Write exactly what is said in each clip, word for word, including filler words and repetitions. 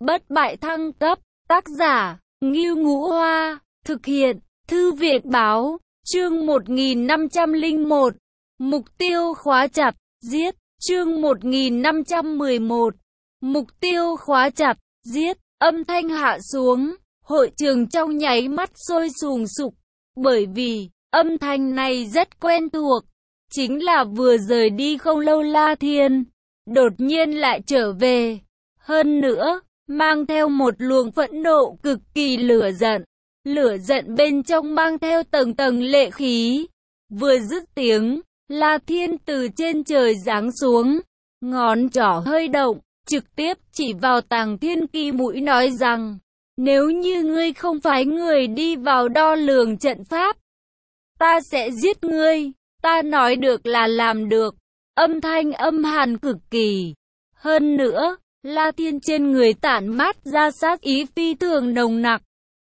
Bất bại thăng cấp, tác giả, Ngưu Ngũ Hoa, thực hiện, Thư viện báo, chương một nghìn năm trăm lẻ một, mục tiêu khóa chặt, giết, chương một nghìn năm trăm mười một, mục tiêu khóa chặt, giết, âm thanh hạ xuống, hội trường trong nháy mắt sôi sùng sục, bởi vì, âm thanh này rất quen thuộc, chính là vừa rời đi không lâu La Thiên, đột nhiên lại trở về, hơn nữa, mang theo một luồng phẫn nộ cực kỳ lửa giận, lửa giận bên trong mang theo tầng tầng lệ khí, vừa dứt tiếng, La Thiên từ trên trời giáng xuống, ngón trỏ hơi động, trực tiếp chỉ vào Tàng Thiên Kỳ mũi nói rằng, nếu như ngươi không phái người đi vào đo lường trận pháp, ta sẽ giết ngươi, ta nói được là làm được, âm thanh âm hàn cực kỳ, hơn nữa, La Thiên trên người tản mát ra sát ý phi thường nồng nặc.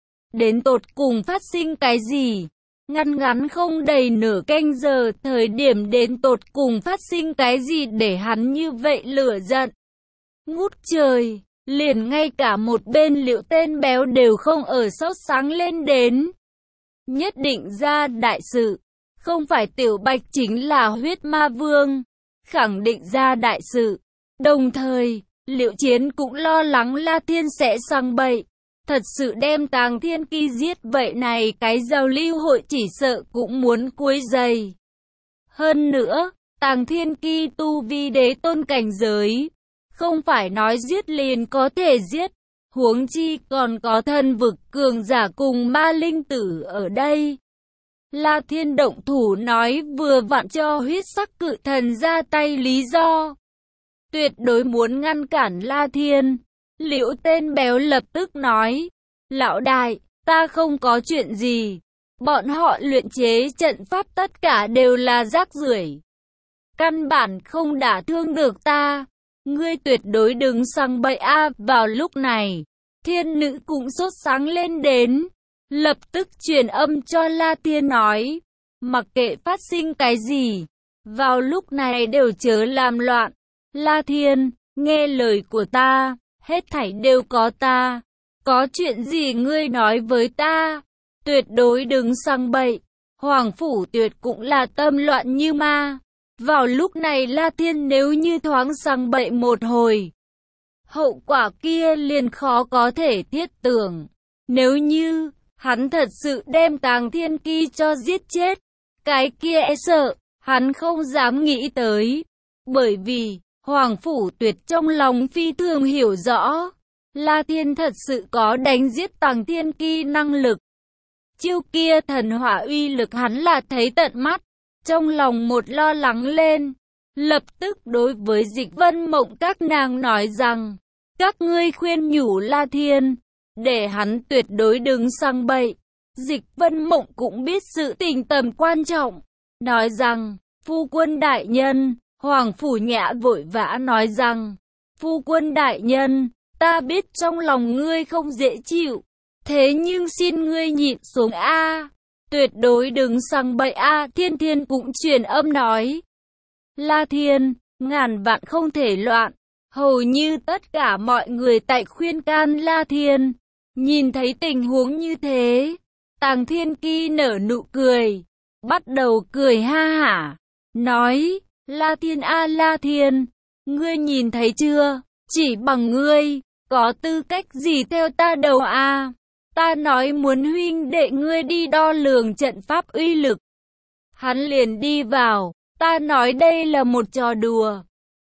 Đến tột cùng phát sinh cái gì? Ngăn ngắn không đầy nửa canh giờ, thời điểm đến tột cùng phát sinh cái gì để hắn như vậy lửa giận? Ngút trời, liền ngay cả một bên Liệu tên béo đều không ở sốt sáng lên đến. Nhất định ra đại sự, không phải Tiểu Bạch chính là huyết ma vương, khẳng định ra đại sự. Đồng thời, Liệu Chiến cũng lo lắng La Thiên sẽ sang bậy, thật sự đem Tàng Thiên Kỳ giết vậy này cái giao lưu hội chỉ sợ cũng muốn quấy rầy. Hơn nữa, Tàng Thiên Kỳ tu vi đế tôn cảnh giới, không phải nói giết liền có thể giết, huống chi còn có thân vực cường giả cùng ma linh tử ở đây. La Thiên động thủ nói vừa vặn cho huyết sắc cự thần ra tay lý do. Tuyệt đối muốn ngăn cản La Thiên. Liễu tên béo lập tức nói, lão đại, ta không có chuyện gì. Bọn họ luyện chế trận pháp tất cả đều là rác rưởi, căn bản không đả thương được ta. Ngươi tuyệt đối đừng sang bậy a. À, vào lúc này, thiên nữ cũng sốt sáng lên đến, lập tức truyền âm cho La Thiên nói, mặc kệ phát sinh cái gì, vào lúc này đều chớ làm loạn. La Thiên, nghe lời của ta, hết thảy đều có ta, có chuyện gì ngươi nói với ta, tuyệt đối đừng sang bậy. Hoàng phủ Tuyệt cũng là tâm loạn như ma. Vào lúc này La Thiên nếu như thoáng sang bậy một hồi, hậu quả kia liền khó có thể thiết tưởng. Nếu như hắn thật sự đem Tàng Thiên Kỳ cho giết chết, cái kia e sợ hắn không dám nghĩ tới, bởi vì Hoàng phủ Tuyệt trong lòng phi thường hiểu rõ, La Thiên thật sự có đánh giết Tàng Thiên Kỳ năng lực. Chiêu kia thần hỏa uy lực hắn là thấy tận mắt, trong lòng một lo lắng lên, lập tức đối với Dịch Vân Mộng các nàng nói rằng, các ngươi khuyên nhủ La Thiên, để hắn tuyệt đối đừng sang bậy. Dịch Vân Mộng cũng biết sự tình tầm quan trọng, nói rằng, phu quân đại nhân. Hoàng phủ Nhã vội vã nói rằng, phu quân đại nhân, ta biết trong lòng ngươi không dễ chịu, thế nhưng xin ngươi nhịn xuống a, tuyệt đối đừng sang bậy a. Thiên Thiên cũng truyền âm nói, La Thiên, ngàn vạn không thể loạn. Hầu như tất cả mọi người tại khuyên can La Thiên. Nhìn thấy tình huống như thế, Tàng Thiên Kỳ nở nụ cười, bắt đầu cười ha hả, nói, La Thiên a La Thiên, ngươi nhìn thấy chưa, chỉ bằng ngươi, có tư cách gì theo ta đầu a? Ta nói muốn huynh đệ ngươi đi đo lường trận pháp uy lực, hắn liền đi vào, ta nói đây là một trò đùa,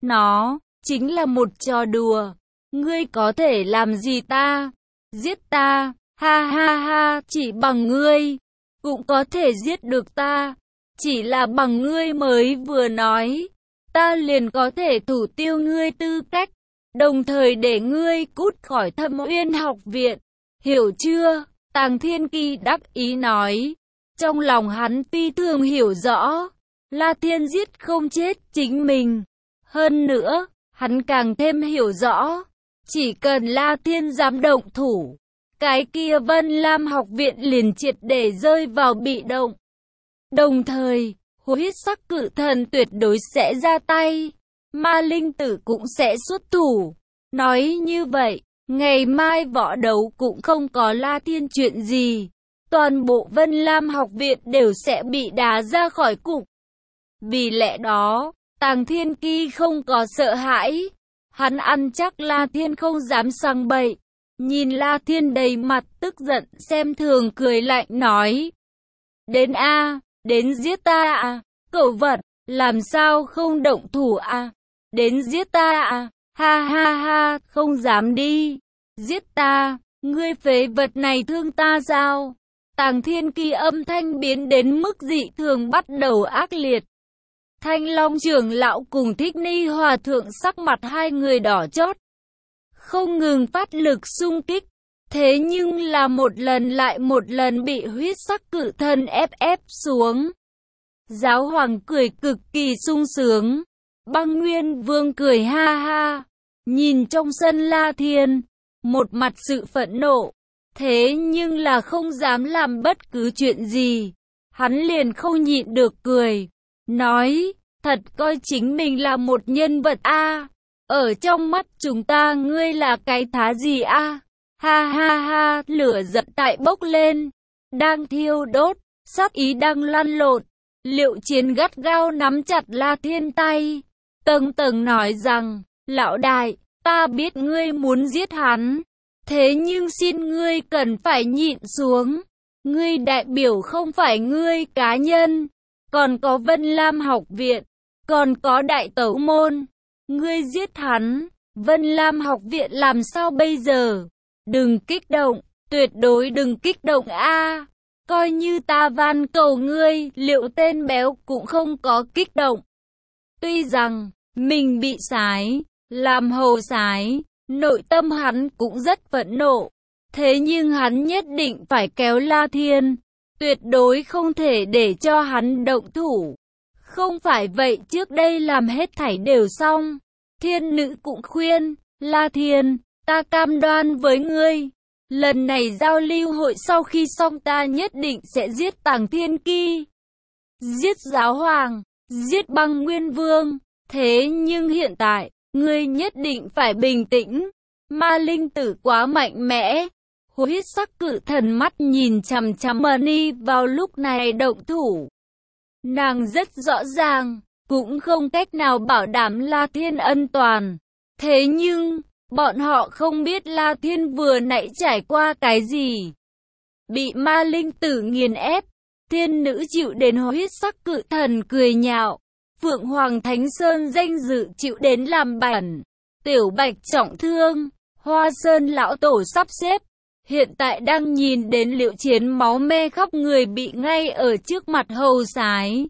nó chính là một trò đùa, ngươi có thể làm gì ta, giết ta, ha ha ha, chỉ bằng ngươi, cũng có thể giết được ta. Chỉ là bằng ngươi mới vừa nói, ta liền có thể thủ tiêu ngươi tư cách, đồng thời để ngươi cút khỏi Thâm Uyên học viện, hiểu chưa? Tàng Thiên Kỳ đắc ý nói, trong lòng hắn phi thường hiểu rõ, La Thiên giết không chết chính mình, hơn nữa, hắn càng thêm hiểu rõ, chỉ cần La Thiên dám động thủ, cái kia Vân Lam học viện liền triệt để rơi vào bị động. Đồng thời, huyết sắc cự thần tuyệt đối sẽ ra tay, ma linh tử cũng sẽ xuất thủ. Nói như vậy, Ngày mai võ đấu cũng không có La Thiên chuyện gì. Toàn bộ Vân Lam học viện đều sẽ bị đá ra khỏi cục. Vì lẽ đó, Tàng Thiên Ki không có sợ hãi. Hắn ăn chắc La Thiên không dám sang bậy. Nhìn La Thiên đầy mặt tức giận xem thường cười lạnh nói. Đến a, đến giết ta à, cẩu vật, làm sao không động thủ à, đến giết ta à, ha ha ha, không dám đi, giết ta, ngươi phế vật này thương ta sao? Tàng Thiên Ki âm thanh biến đến mức dị thường bắt đầu ác liệt. Thanh Long trưởng lão cùng Thích Ni Hòa thượng sắc mặt hai người đỏ chót, không ngừng phát lực xung kích, thế nhưng là một lần lại một lần bị huyết sắc cự thần ép ép xuống. Giáo hoàng cười cực kỳ sung sướng, Băng Nguyên Vương cười ha ha, nhìn trong sân La Thiên, một mặt sự phẫn nộ, thế nhưng là không dám làm bất cứ chuyện gì. Hắn liền không nhịn được cười, nói, thật coi chính mình là một nhân vật a, ở trong mắt chúng ta ngươi là cái thá gì a? Ha ha ha, lửa giận tại bốc lên, đang thiêu đốt, sát ý đang lăn lộn. Liệu Chiến gắt gao nắm chặt La Thiên tay, tầng tầng nói rằng, lão đại, ta biết ngươi muốn giết hắn, thế nhưng xin ngươi cần phải nhịn xuống. Ngươi đại biểu không phải ngươi cá nhân, còn có Vân Lam học viện, còn có Đại Tấu môn. Ngươi giết hắn, Vân Lam học viện làm sao bây giờ? Đừng kích động, tuyệt đối đừng kích động a. Coi như ta van cầu ngươi, Liệu tên béo cũng không có kích động. Tuy rằng mình bị sái, làm hầu sái, nội tâm hắn cũng rất phẫn nộ. Thế nhưng hắn nhất định phải kéo La Thiên, tuyệt đối không thể để cho hắn động thủ. Không phải vậy trước đây làm hết thảy đều xong. Thiên nữ cũng khuyên, La Thiên, ta cam đoan với ngươi, lần này giao lưu hội sau khi xong ta nhất định sẽ giết Tàng Thiên Ki, giết giáo hoàng, giết Băng Nguyên Vương. Thế nhưng hiện tại, ngươi nhất định phải bình tĩnh. Ma linh tử quá mạnh mẽ. Huyết sắc cự thần mắt nhìn chằm chằm Mani vào lúc này động thủ. Nàng rất rõ ràng, cũng không cách nào bảo đảm La Thiên an toàn. Thế nhưng, bọn họ không biết La Thiên vừa nãy trải qua cái gì. Bị ma linh tử nghiền ép, thiên nữ chịu đến huyết sắc cự thần cười nhạo. Phượng Hoàng Thánh Sơn danh dự chịu đến làm bản. Tiểu Bạch trọng thương, Hoa Sơn lão tổ sắp xếp. Hiện tại đang nhìn đến Liệu Chiến máu me khắp người bị ngay ở trước mặt hầu sái.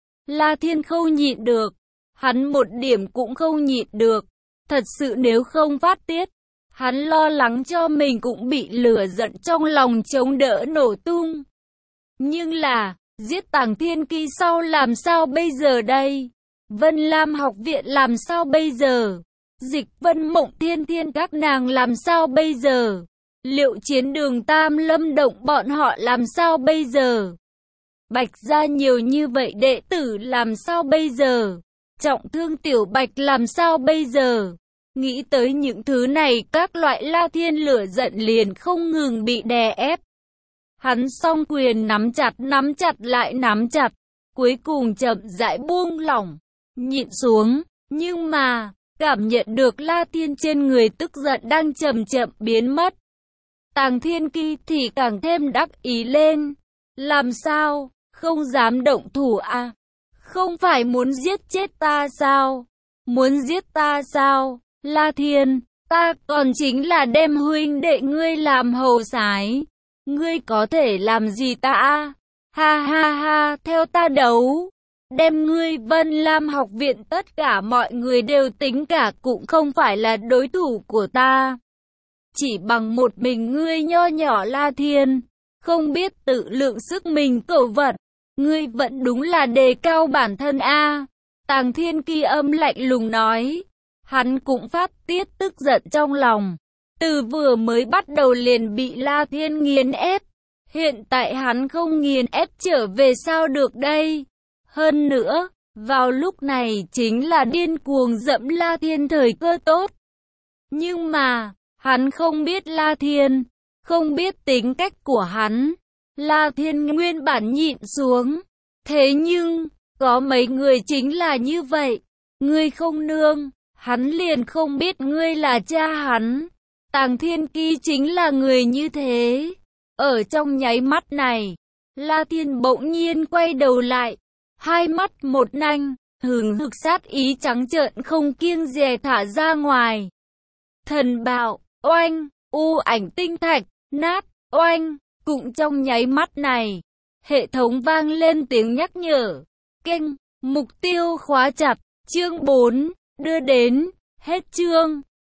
La Thiên không nhịn được, hắn một điểm cũng không nhịn được. Thật sự nếu không phát tiết, hắn lo lắng cho mình cũng bị lửa giận trong lòng chống đỡ nổ tung. Nhưng là, giết Tàng Thiên Ki sau làm sao bây giờ đây? Vân Lam học viện làm sao bây giờ? Dịch Vân Mộng Thiên Thiên các nàng làm sao bây giờ? Liệu Chiến Đường Tam Lâm Động bọn họ làm sao bây giờ? Bạch gia nhiều như vậy đệ tử làm sao bây giờ? Trọng thương Tiểu Bạch làm sao bây giờ? Nghĩ tới những thứ này, các loại La Thiên lửa giận liền không ngừng bị đè ép. Hắn song quyền nắm chặt nắm chặt lại nắm chặt, cuối cùng chậm rãi buông lỏng, nhịn xuống, nhưng mà, cảm nhận được La Thiên trên người tức giận đang chậm chậm biến mất. Tàng Thiên Ki thì càng thêm đắc ý lên, làm sao, không dám động thủ à? Không phải muốn giết chết ta sao? Muốn giết ta sao? La Thiên, ta còn chính là đem huynh đệ ngươi làm hầu sái. Ngươi có thể làm gì ta à? Ha ha ha, theo ta đấu. Đem ngươi Vân Lam học viện tất cả mọi người đều tính cả cũng không phải là đối thủ của ta. Chỉ bằng một mình ngươi nho nhỏ La Thiên, không biết tự lượng sức mình cẩu vật. Ngươi vẫn đúng là đề cao bản thân a. Tàng Thiên Ki âm lạnh lùng nói. Hắn cũng phát tiết tức giận trong lòng. Từ vừa mới bắt đầu liền bị La Thiên nghiền ép. Hiện tại hắn không nghiền ép trở về sao được đây? Hơn nữa, vào lúc này chính là điên cuồng dẫm La Thiên thời cơ tốt. Nhưng mà, Hắn không biết La Thiên, không biết tính cách của hắn. La Thiên nguyên bản nhịn xuống. Thế nhưng, có mấy người chính là như vậy. Ngươi không nương, hắn liền không biết ngươi là cha hắn. Tàng Thiên Kỳ chính là người như thế. Ở trong nháy mắt này, La Thiên bỗng nhiên quay đầu lại. Hai mắt một nanh, hừng hực sát ý trắng trợn không kiêng dè thả ra ngoài. Thần bạo, oanh, u ảnh tinh thạch, nát, oanh. Cũng trong nháy mắt này, hệ thống vang lên tiếng nhắc nhở. Kênh, mục tiêu khóa chặt, chương bốn, đưa đến, hết chương.